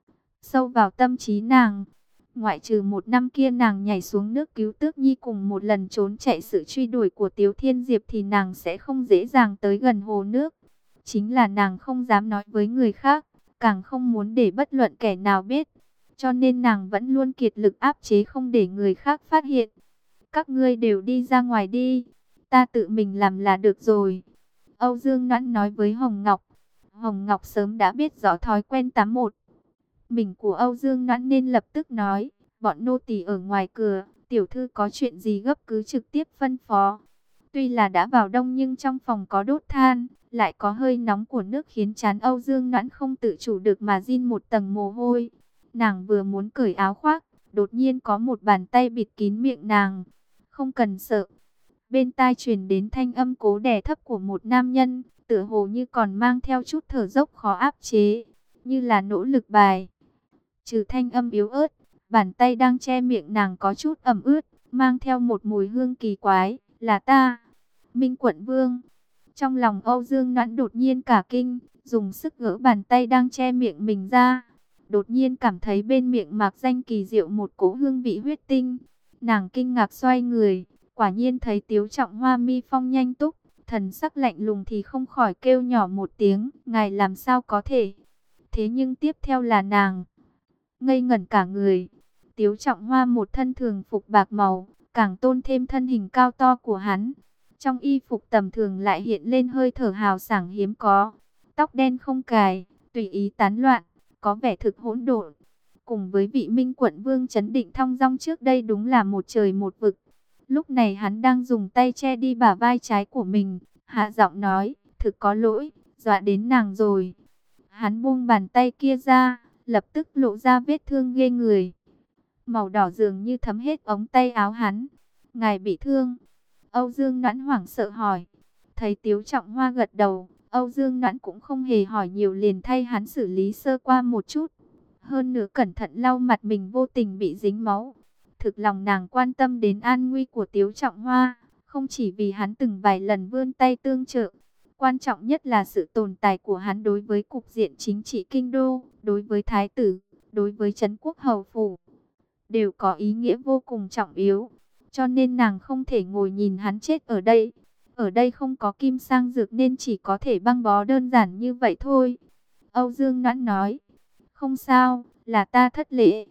sâu vào tâm trí nàng. Ngoại trừ một năm kia nàng nhảy xuống nước cứu Tước Nhi cùng một lần trốn chạy sự truy đuổi của Tiếu Thiên Diệp thì nàng sẽ không dễ dàng tới gần hồ nước. Chính là nàng không dám nói với người khác, càng không muốn để bất luận kẻ nào biết. Cho nên nàng vẫn luôn kiệt lực áp chế không để người khác phát hiện. Các ngươi đều đi ra ngoài đi, ta tự mình làm là được rồi. Âu Dương Noãn nói với Hồng Ngọc. Hồng Ngọc sớm đã biết rõ thói quen tắm một mình của Âu Dương Noãn nên lập tức nói, bọn nô tỳ ở ngoài cửa, tiểu thư có chuyện gì gấp cứ trực tiếp phân phó. Tuy là đã vào đông nhưng trong phòng có đốt than, lại có hơi nóng của nước khiến trán Âu Dương Noãn không tự chủ được mà rin một tầng mồ hôi. Nàng vừa muốn cởi áo khoác, đột nhiên có một bàn tay bịt kín miệng nàng. Không cần sợ. Bên tai truyền đến thanh âm cố đè thấp của một nam nhân, tựa hồ như còn mang theo chút thở dốc khó áp chế, như là nỗ lực bài trừ thanh âm yếu ớt. Bàn tay đang che miệng nàng có chút ẩm ướt, mang theo một mùi hương kỳ quái. Là ta, Minh quận Vương. Trong lòng Âu Dương Noãn đột nhiên cả kinh, dùng sức gỡ bàn tay đang che miệng mình ra. Đột nhiên cảm thấy bên miệng mạc danh kỳ diệu một cỗ hương vị huyết tinh. Nàng kinh ngạc xoay người, quả nhiên thấy Tiếu Trọng Hoa mi phong nhanh túc, thần sắc lạnh lùng thì không khỏi kêu nhỏ một tiếng, ngài làm sao có thể. Thế nhưng tiếp theo là nàng ngây ngẩn cả người. Tiếu Trọng Hoa một thân thường phục bạc màu, càng tôn thêm thân hình cao to của hắn. Trong y phục tầm thường lại hiện lên hơi thở hào sảng hiếm có. Tóc đen không cài, tùy ý tán loạn, có vẻ thực hỗn độn. Cùng với vị Minh quận Vương trấn định thong dong trước đây đúng là một trời một vực. Lúc này hắn đang dùng tay che đi bả vai trái của mình, hạ giọng nói, thực có lỗi, dọa đến nàng rồi. Hắn buông bàn tay kia ra, lập tức lộ ra vết thương ghê người. Màu đỏ dường như thấm hết ống tay áo hắn. Ngài bị thương? Âu Dương Noãn hoảng sợ hỏi. Thấy Tiếu Trọng Hoa gật đầu, Âu Dương Noãn cũng không hề hỏi nhiều, liền thay hắn xử lý sơ qua một chút. Hơn nữa cẩn thận lau mặt mình vô tình bị dính máu. Thực lòng nàng quan tâm đến an nguy của Tiếu Trọng Hoa, không chỉ vì hắn từng vài lần vươn tay tương trợ. Quan trọng nhất là sự tồn tại của hắn đối với cục diện chính trị kinh đô, đối với thái tử, đối với trấn quốc hầu phủ, đều có ý nghĩa vô cùng trọng yếu. Cho nên nàng không thể ngồi nhìn hắn chết ở đây. Ở đây không có kim sang dược nên chỉ có thể băng bó đơn giản như vậy thôi. Âu Dương Noãn nói, không sao, là ta thất lễ.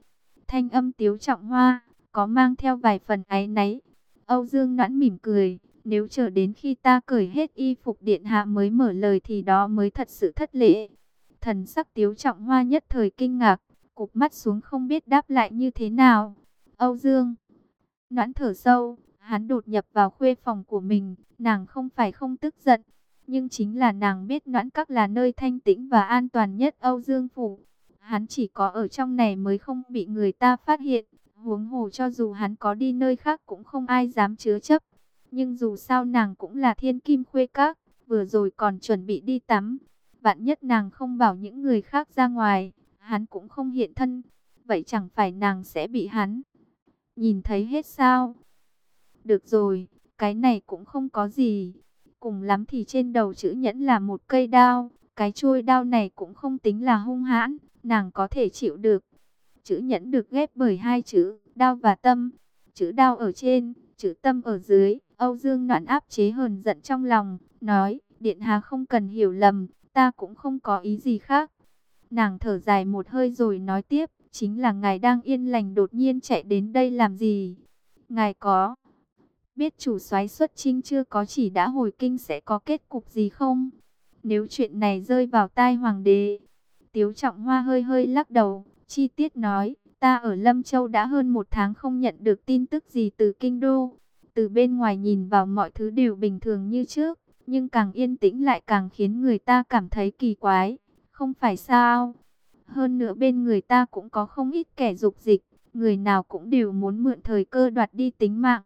Thanh âm Tiếu Trọng Hoa có mang theo vài phần áy náy. Âu Dương Noãn mỉm cười, nếu chờ đến khi ta cởi hết y phục điện hạ mới mở lời thì đó mới thật sự thất lễ. Thần sắc Tiếu Trọng Hoa nhất thời kinh ngạc, cụp mắt xuống không biết đáp lại như thế nào. Âu Dương Noãn thở sâu, hắn đột nhập vào khuê phòng của mình, nàng không phải không tức giận, nhưng chính là nàng biết Noãn Các là nơi thanh tĩnh và an toàn nhất Âu Dương phủ. Hắn chỉ có ở trong này mới không bị người ta phát hiện, huống hồ cho dù hắn có đi nơi khác cũng không ai dám chứa chấp. Nhưng dù sao nàng cũng là thiên kim khuê các, vừa rồi còn chuẩn bị đi tắm. Vạn nhất nàng không bảo những người khác ra ngoài, hắn cũng không hiện thân. Vậy chẳng phải nàng sẽ bị hắn nhìn thấy hết sao? Được rồi, cái này cũng không có gì. Cùng lắm thì trên đầu chữ nhẫn là một cây đao. Cái chuôi đao này cũng không tính là hung hãn, nàng có thể chịu được. Chữ nhẫn được ghép bởi hai chữ đao và tâm. Chữ đao ở trên, chữ tâm ở dưới. Âu Dương Noãn áp chế hờn giận trong lòng, nói, điện hạ không cần hiểu lầm, ta cũng không có ý gì khác. Nàng thở dài một hơi rồi nói tiếp, chính là ngài đang yên lành đột nhiên chạy đến đây làm gì? Ngài có biết chủ soái xuất chinh chưa có chỉ đã hồi kinh sẽ có kết cục gì không? Nếu chuyện này rơi vào tai hoàng đế. Tiếu Trọng Hoa hơi hơi lắc đầu, chi tiết nói, ta ở Lâm Châu đã hơn một tháng không nhận được tin tức gì từ kinh đô. Từ bên ngoài nhìn vào mọi thứ đều bình thường như trước, nhưng càng yên tĩnh lại càng khiến người ta cảm thấy kỳ quái, không phải sao? Hơn nữa bên người ta cũng có không ít kẻ dục dịch, người nào cũng đều muốn mượn thời cơ đoạt đi tính mạng.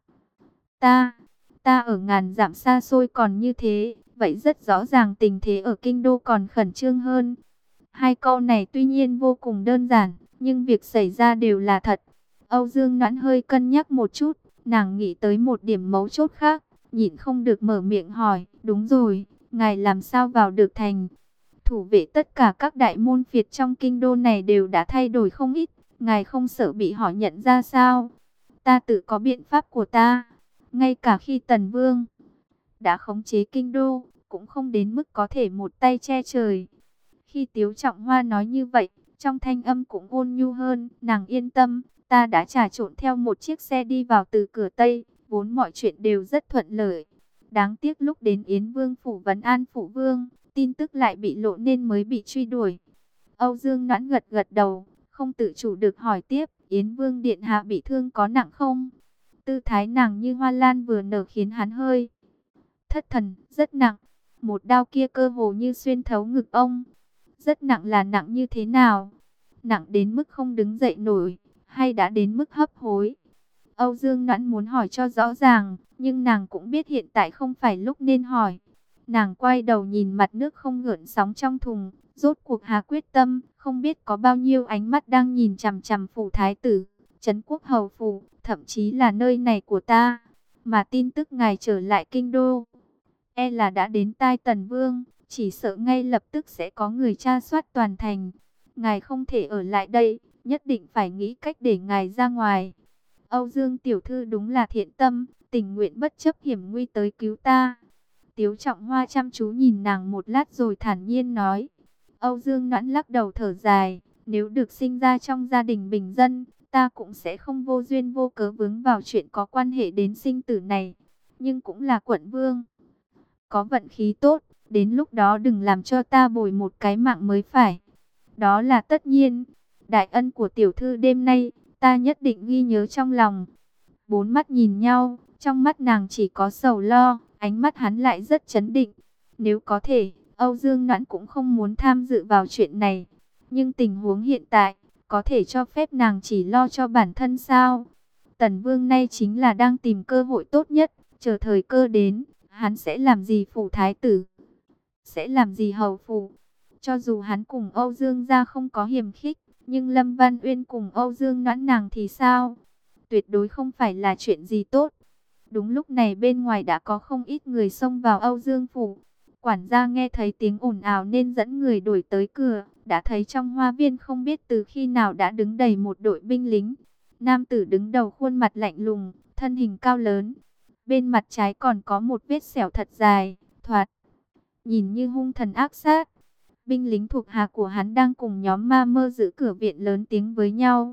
Ta, ta ở ngàn dặm xa xôi còn như thế, vậy rất rõ ràng tình thế ở kinh đô còn khẩn trương hơn. Hai câu này tuy nhiên vô cùng đơn giản, nhưng việc xảy ra đều là thật. Âu Dương Noãn hơi cân nhắc một chút, nàng nghĩ tới một điểm mấu chốt khác, nhịn không được mở miệng hỏi, đúng rồi, ngài làm sao vào được thành? Thủ vệ tất cả các đại môn phiệt trong kinh đô này đều đã thay đổi không ít, ngài không sợ bị họ nhận ra sao? Ta tự có biện pháp của ta, ngay cả khi Tần Vương đã khống chế kinh đô, cũng không đến mức có thể một tay che trời. Khi Tiếu Trọng Hoa nói như vậy, trong thanh âm cũng ôn nhu hơn, nàng yên tâm, ta đã trà trộn theo một chiếc xe đi vào từ cửa Tây, vốn mọi chuyện đều rất thuận lợi. Đáng tiếc lúc đến Yến Vương phủ vấn an phụ vương, tin tức lại bị lộ nên mới bị truy đuổi. Âu Dương Noãn gật gật đầu, không tự chủ được hỏi tiếp, Yến Vương điện hạ bị thương có nặng không? Tư thái nàng như hoa lan vừa nở khiến hắn hơi thất thần, rất nặng. Một đao kia cơ hồ như xuyên thấu ngực ông. Rất nặng là nặng như thế nào? Nặng đến mức không đứng dậy nổi, hay đã đến mức hấp hối? Âu Dương Noãn muốn hỏi cho rõ ràng, nhưng nàng cũng biết hiện tại không phải lúc nên hỏi. Nàng quay đầu nhìn mặt nước không gợn sóng trong thùng, rốt cuộc hạ quyết tâm, không biết có bao nhiêu ánh mắt đang nhìn chằm chằm phủ thái tử, trấn quốc hầu phủ, thậm chí là nơi này của ta. Mà tin tức ngài trở lại kinh đô, e là đã đến tai Tần Vương, chỉ sợ ngay lập tức sẽ có người tra soát toàn thành. Ngài không thể ở lại đây, nhất định phải nghĩ cách để ngài ra ngoài. Âu Dương tiểu thư đúng là thiện tâm, tình nguyện bất chấp hiểm nguy tới cứu ta. Tiếu Trọng Hoa chăm chú nhìn nàng một lát rồi thản nhiên nói. Âu Dương Noãn lắc đầu thở dài, nếu được sinh ra trong gia đình bình dân, ta cũng sẽ không vô duyên vô cớ vướng vào chuyện có quan hệ đến sinh tử này. Nhưng cũng là quận vương, có vận khí tốt, đến lúc đó đừng làm cho ta bồi một cái mạng mới phải. Đó là tất nhiên, đại ân của tiểu thư đêm nay, ta nhất định ghi nhớ trong lòng. Bốn mắt nhìn nhau, trong mắt nàng chỉ có sầu lo, ánh mắt hắn lại rất chấn định. Nếu có thể, Âu Dương Noãn cũng không muốn tham dự vào chuyện này. Nhưng tình huống hiện tại, có thể cho phép nàng chỉ lo cho bản thân sao? Tần Vương nay chính là đang tìm cơ hội tốt nhất, chờ thời cơ đến, hắn sẽ làm gì phủ thái tử? Sẽ làm gì hầu phủ? Cho dù hắn cùng Âu Dương gia không có hiềm khích, nhưng Lâm Văn Uyên cùng Âu Dương Noãn nàng thì sao? Tuyệt đối không phải là chuyện gì tốt. Đúng lúc này bên ngoài đã có không ít người xông vào Âu Dương phủ. Quản gia nghe thấy tiếng ồn ào nên dẫn người đuổi tới cửa, đã thấy trong hoa viên không biết từ khi nào đã đứng đầy một đội binh lính. Nam tử đứng đầu khuôn mặt lạnh lùng, thân hình cao lớn. Bên mặt trái còn có một vết sẹo thật dài, thoạt nhìn như hung thần ác sát. Binh lính thuộc hạ của hắn đang cùng nhóm ma mơ giữ cửa viện lớn tiếng với nhau.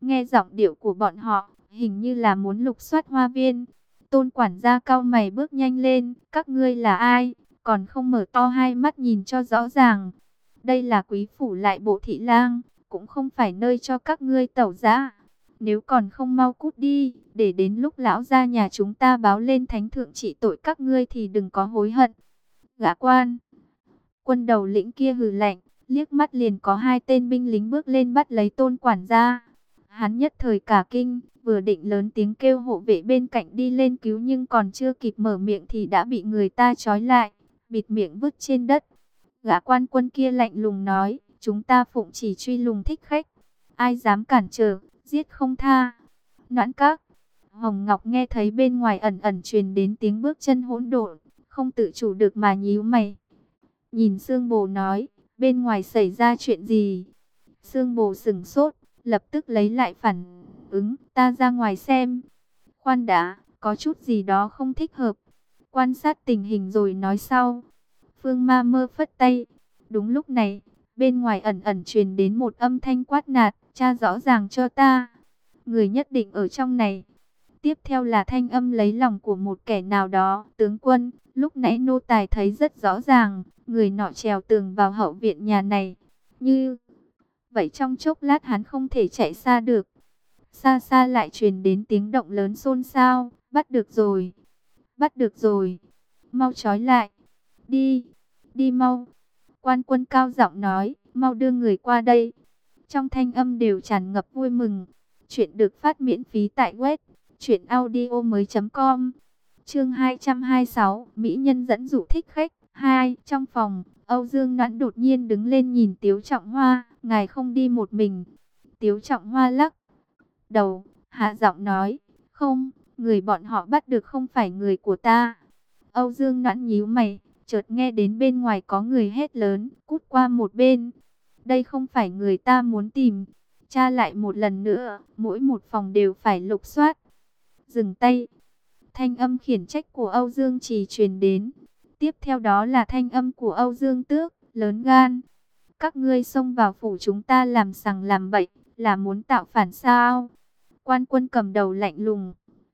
Nghe giọng điệu của bọn họ, hình như là muốn lục soát hoa viên. Tôn quản gia cau mày bước nhanh lên, các ngươi là ai, còn không mở to hai mắt nhìn cho rõ ràng. Đây là quý phủ lại bộ thị lang, cũng không phải nơi cho các ngươi tẩu dã. Nếu còn không mau cút đi, để đến lúc lão gia nhà chúng ta báo lên thánh thượng trị tội các ngươi thì đừng có hối hận. Gã quan quân đầu lĩnh kia hừ lạnh, liếc mắt liền có hai tên binh lính bước lên bắt lấy Tôn quản gia. Hắn nhất thời cả kinh, vừa định lớn tiếng kêu hộ vệ bên cạnh đi lên cứu nhưng còn chưa kịp mở miệng thì đã bị người ta trói lại, bịt miệng vứt trên đất. Gã quan quân kia lạnh lùng nói, chúng ta phụng chỉ truy lùng thích khách, ai dám cản trở, giết không tha. Noãn các. Hồng Ngọc nghe thấy bên ngoài ẩn ẩn truyền đến tiếng bước chân hỗn độn, không tự chủ được mà nhíu mày. Nhìn Sương Bồ nói, bên ngoài xảy ra chuyện gì? Sương Bồ sững sốt, lập tức lấy lại phản ứng, ta ra ngoài xem. Khoan đã, có chút gì đó không thích hợp. Quan sát tình hình rồi nói sau. Phương Ma Mơ phất tay. Đúng lúc này, bên ngoài ẩn ẩn truyền đến một âm thanh quát nạt, tra rõ ràng cho ta. Người nhất định ở trong này. Tiếp theo là thanh âm lấy lòng của một kẻ nào đó. Tướng quân, lúc nãy nô tài thấy rất rõ ràng, người nọ trèo tường vào hậu viện nhà này. Như vậy trong chốc lát hắn không thể chạy xa được. Xa xa lại truyền đến tiếng động lớn xôn xao. Bắt được rồi, bắt được rồi, mau trói lại, đi, đi mau. Quan quân cao giọng nói, mau đưa người qua đây. Trong thanh âm đều tràn ngập vui mừng. Chuyện được phát miễn phí tại web truyện audio mới chấm com. Chương hai trăm hai mươi sáu, mỹ nhân dẫn dụ thích khách. Hai, trong phòng, Âu Dương Noãn đột nhiên đứng lên nhìn Tiếu Trọng Hoa, ngài không đi một mình. Tiếu Trọng Hoa lắc đầu, hạ giọng nói, không, người bọn họ bắt được không phải người của ta. Âu Dương Noãn nhíu mày, chợt nghe đến bên ngoài có người hét lớn, cút qua một bên. Đây không phải người ta muốn tìm. Tra lại một lần nữa, mỗi một phòng đều phải lục soát. Dừng tay. Thanh âm khiển trách của Âu Dương Trì truyền đến. Tiếp theo đó là thanh âm của Âu Dương Tước, lớn gan. Các ngươi xông vào phủ chúng ta làm sằng làm bậy, là muốn tạo phản sao? Quan quân cầm đầu lạnh lùng,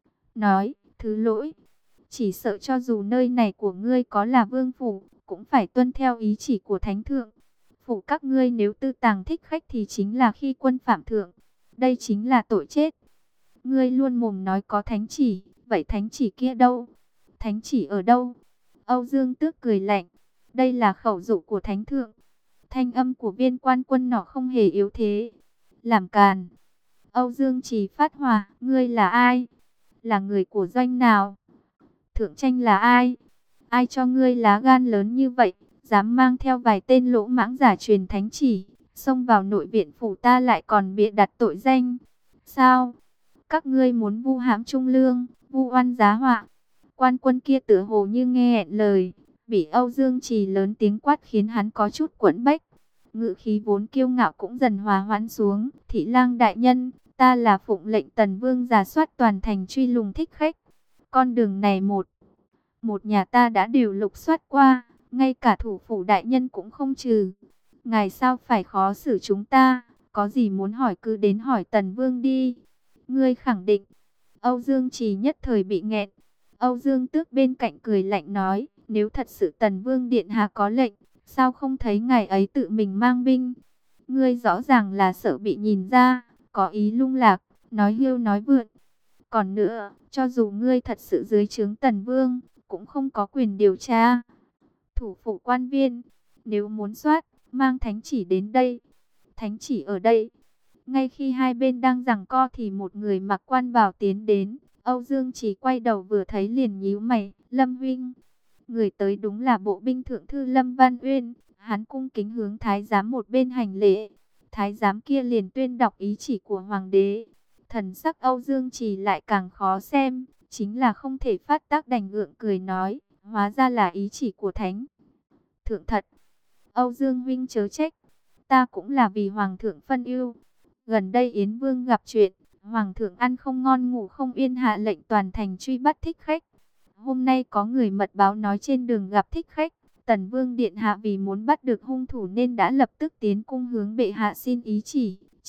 nói, thứ lỗi. Chỉ sợ cho dù nơi này của ngươi có là vương phủ, cũng phải tuân theo ý chỉ của thánh thượng. Phủ các ngươi nếu tư tàng thích khách thì chính là khi quân phạm thượng. Đây chính là tội chết. Ngươi luôn mồm nói có thánh chỉ, vậy thánh chỉ kia đâu? Thánh chỉ ở đâu? Âu Dương Tước cười lạnh. Đây là khẩu dụ của thánh thượng. Thanh âm của viên quan quân nọ không hề yếu thế. Làm càn. Âu Dương Trì phát hỏa. Ngươi là ai? Là người của doanh nào? Thượng tranh là ai? Ai cho ngươi lá gan lớn như vậy? Dám mang theo vài tên lỗ mãng giả truyền thánh chỉ, xông vào nội viện phủ ta lại còn bịa đặt tội danh. Sao? Các ngươi muốn vu hãm trung lương, vu oan giá họa. Quan quân kia tựa hồ như nghe hẹn lời, bị Âu Dương Trì lớn tiếng quát khiến hắn có chút quẫn bách. Ngự khí vốn kiêu ngạo cũng dần hòa hoãn xuống. Thị lang đại nhân, ta là phụng lệnh Tần Vương rà soát toàn thành truy lùng thích khách. Con đường này một, một nhà ta đã đều lục soát qua, ngay cả thủ phủ đại nhân cũng không trừ. Ngài sao phải khó xử chúng ta, có gì muốn hỏi cứ đến hỏi Tần Vương đi. Ngươi khẳng định. Âu Dương Trì nhất thời bị nghẹn. Âu Dương Tước bên cạnh cười lạnh nói, nếu thật sự Tần Vương điện hạ có lệnh, sao không thấy ngài ấy tự mình mang binh? Ngươi rõ ràng là sợ bị nhìn ra, có ý lung lạc, nói hiêu nói vượn. Còn nữa, cho dù ngươi thật sự dưới trướng Tần Vương, cũng không có quyền điều tra. Thủ phủ quan viên, nếu muốn soát, mang thánh chỉ đến đây. Thánh chỉ ở đây. Ngay khi hai bên đang giằng co thì một người mặc quan bào tiến đến. Âu Dương Trì quay đầu vừa thấy liền nhíu mày, Lâm huynh. Người tới đúng là bộ binh thượng thư Lâm Văn Uyên. Hắn cung kính hướng thái giám một bên hành lễ. Thái giám kia liền tuyên đọc ý chỉ của hoàng đế. Thần sắc Âu Dương Trì lại càng khó xem, chính là không thể phát tác đành gượng cười nói, hóa ra là ý chỉ của thánh thượng thật. Âu Dương huynh chớ trách, ta cũng là vì hoàng thượng phân ưu. Gần đây Yến Vương gặp chuyện, hoàng thượng ăn không ngon ngủ không yên hạ lệnh toàn thành truy bắt thích khách. Hôm nay có người mật báo nói trên đường gặp thích khách, Tần Vương điện hạ vì muốn bắt được hung thủ nên đã lập tức tiến cung hướng bệ hạ xin ý chỉ.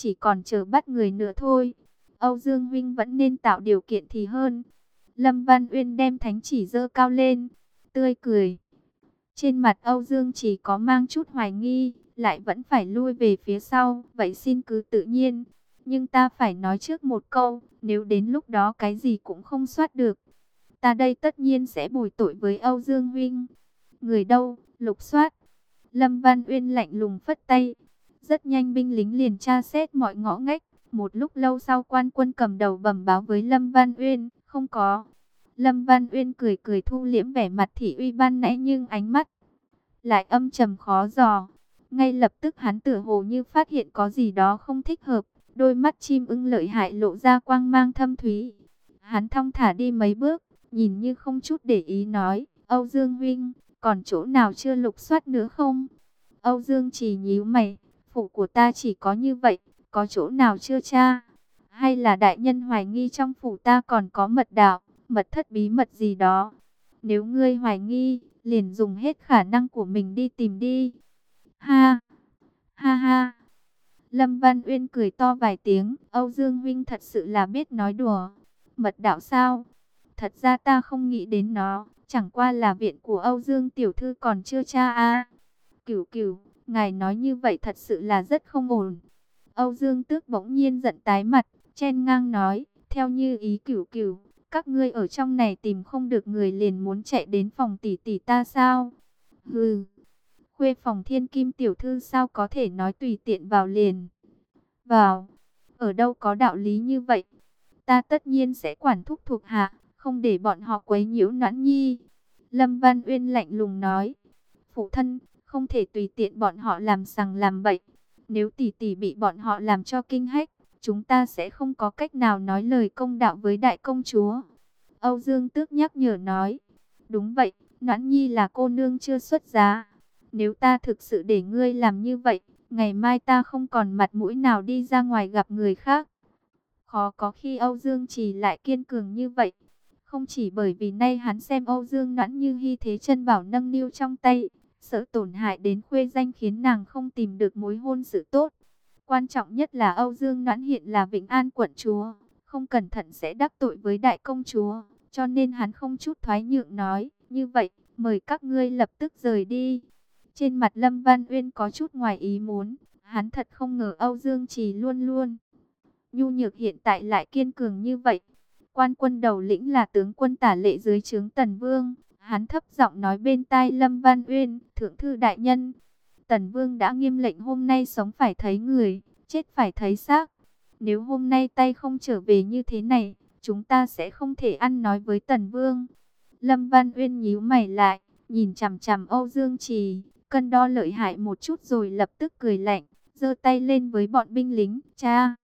chỉ còn chờ bắt người nữa thôi. Âu Dương huynh vẫn nên tạo điều kiện thì hơn. Lâm Văn Uyên đem thánh chỉ giơ cao lên, tươi cười. Trên mặt Âu Dương chỉ có mang chút hoài nghi, lại vẫn phải lui về phía sau. Vậy xin cứ tự nhiên, nhưng ta phải nói trước một câu, nếu đến lúc đó cái gì cũng không soát được, ta đây tất nhiên sẽ bồi tội với Âu Dương huynh. Người đâu, lục soát. Lâm Văn Uyên lạnh lùng phất tay. Rất nhanh binh lính liền tra xét mọi ngõ ngách. Một lúc lâu sau quan quân cầm đầu bẩm báo với Lâm Văn Uyên, không có. Lâm Văn Uyên cười cười thu liễm vẻ mặt thị uy ban nãy, nhưng ánh mắt lại âm trầm khó dò. Ngay lập tức hắn tựa hồ như phát hiện có gì đó không thích hợp, đôi mắt chim ưng lợi hại lộ ra quang mang thâm thúy. Hắn thong thả đi mấy bước, nhìn như không chút để ý nói, Âu Dương huynh, còn chỗ nào chưa lục soát nữa không? Âu Dương chỉ nhíu mày, phủ của ta chỉ có như vậy, có chỗ nào chưa tra? Hay là đại nhân hoài nghi trong phủ ta còn có mật đạo, mật thất bí mật gì đó? Nếu ngươi hoài nghi, liền dùng hết khả năng của mình đi tìm đi. Ha, ha ha. Lâm Văn Uyên cười to vài tiếng, Âu Dương huynh thật sự là biết nói đùa. Mật đạo sao? Thật ra ta không nghĩ đến nó, chẳng qua là viện của Âu Dương tiểu thư còn chưa tra a. Cửu Cửu, ngài nói như vậy thật sự là rất không ổn. Âu Dương Tước bỗng nhiên giận tái mặt, chen ngang nói, theo như ý Cửu Cửu, các ngươi ở trong này tìm không được người liền muốn chạy đến phòng tỷ tỷ ta sao? Hừ, khuê phòng Thiên Kim tiểu thư sao có thể nói tùy tiện vào liền vào, ở đâu có đạo lý như vậy? Ta tất nhiên sẽ quản thúc thuộc hạ, không để bọn họ quấy nhiễu Noãn Nhi. Lâm Văn Uyên lạnh lùng nói, phụ thân, không thể tùy tiện bọn họ làm sằng làm bậy. Nếu tỷ tỷ bị bọn họ làm cho kinh hách, chúng ta sẽ không có cách nào nói lời công đạo với đại công chúa. Âu Dương Tước nhắc nhở nói, đúng vậy, Noãn Nhi là cô nương chưa xuất giá. Nếu ta thực sự để ngươi làm như vậy, ngày mai ta không còn mặt mũi nào đi ra ngoài gặp người khác. Khó có khi Âu Dương Trì lại kiên cường như vậy. Không chỉ bởi vì nay hắn xem Âu Dương Noãn như hy thế chân bảo nâng niu trong tay, sợ tổn hại đến khuê danh khiến nàng không tìm được mối hôn sự tốt. Quan trọng nhất là Âu Dương Noãn hiện là Vĩnh An quận chúa, không cẩn thận sẽ đắc tội với đại công chúa, cho nên hắn không chút thoái nhượng nói, như vậy, mời các ngươi lập tức rời đi. Trên mặt Lâm Văn Uyên có chút ngoài ý muốn, hắn thật không ngờ Âu Dương Trì luôn luôn nhu nhược hiện tại lại kiên cường như vậy. Quan quân đầu lĩnh là tướng quân Tả Lệ dưới trướng Tần Vương, hắn thấp giọng nói bên tai Lâm Văn Uyên, thượng thư đại nhân, Tần Vương đã nghiêm lệnh hôm nay sống phải thấy người, chết phải thấy xác. Nếu hôm nay tay không trở về như thế này, chúng ta sẽ không thể ăn nói với Tần Vương. Lâm Văn Uyên nhíu mày lại, nhìn chằm chằm Âu Dương Trì, cân đo lợi hại một chút rồi lập tức cười lạnh, giơ tay lên với bọn binh lính, cha.